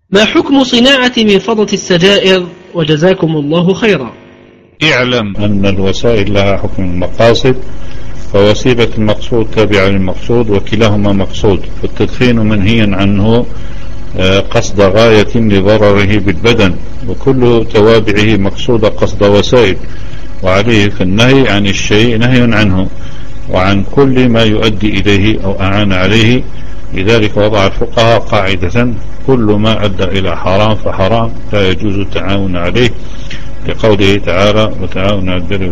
ما حكم صناعة منفضة السجائر وجزاكم الله خيرا؟ اعلم أن الوسائل لها حكم المقاصد، فوسيلة المقصود تابعة للمقصود وكلاهما مقصود، فالتدخين منهي عنه قصد غاية لضرره بالبدن، وكل توابعه مقصود قصد وسائل، وعليه فالنهي عن الشيء نهي عنه وعن كل ما يؤدي إليه أو أعان عليه. لذلك وضع الفقهاء قاعدة: كل ما أدى إلى حرام فحرام لا يجوز التعاون عليه، لقوله تعالى: وتعاون على البر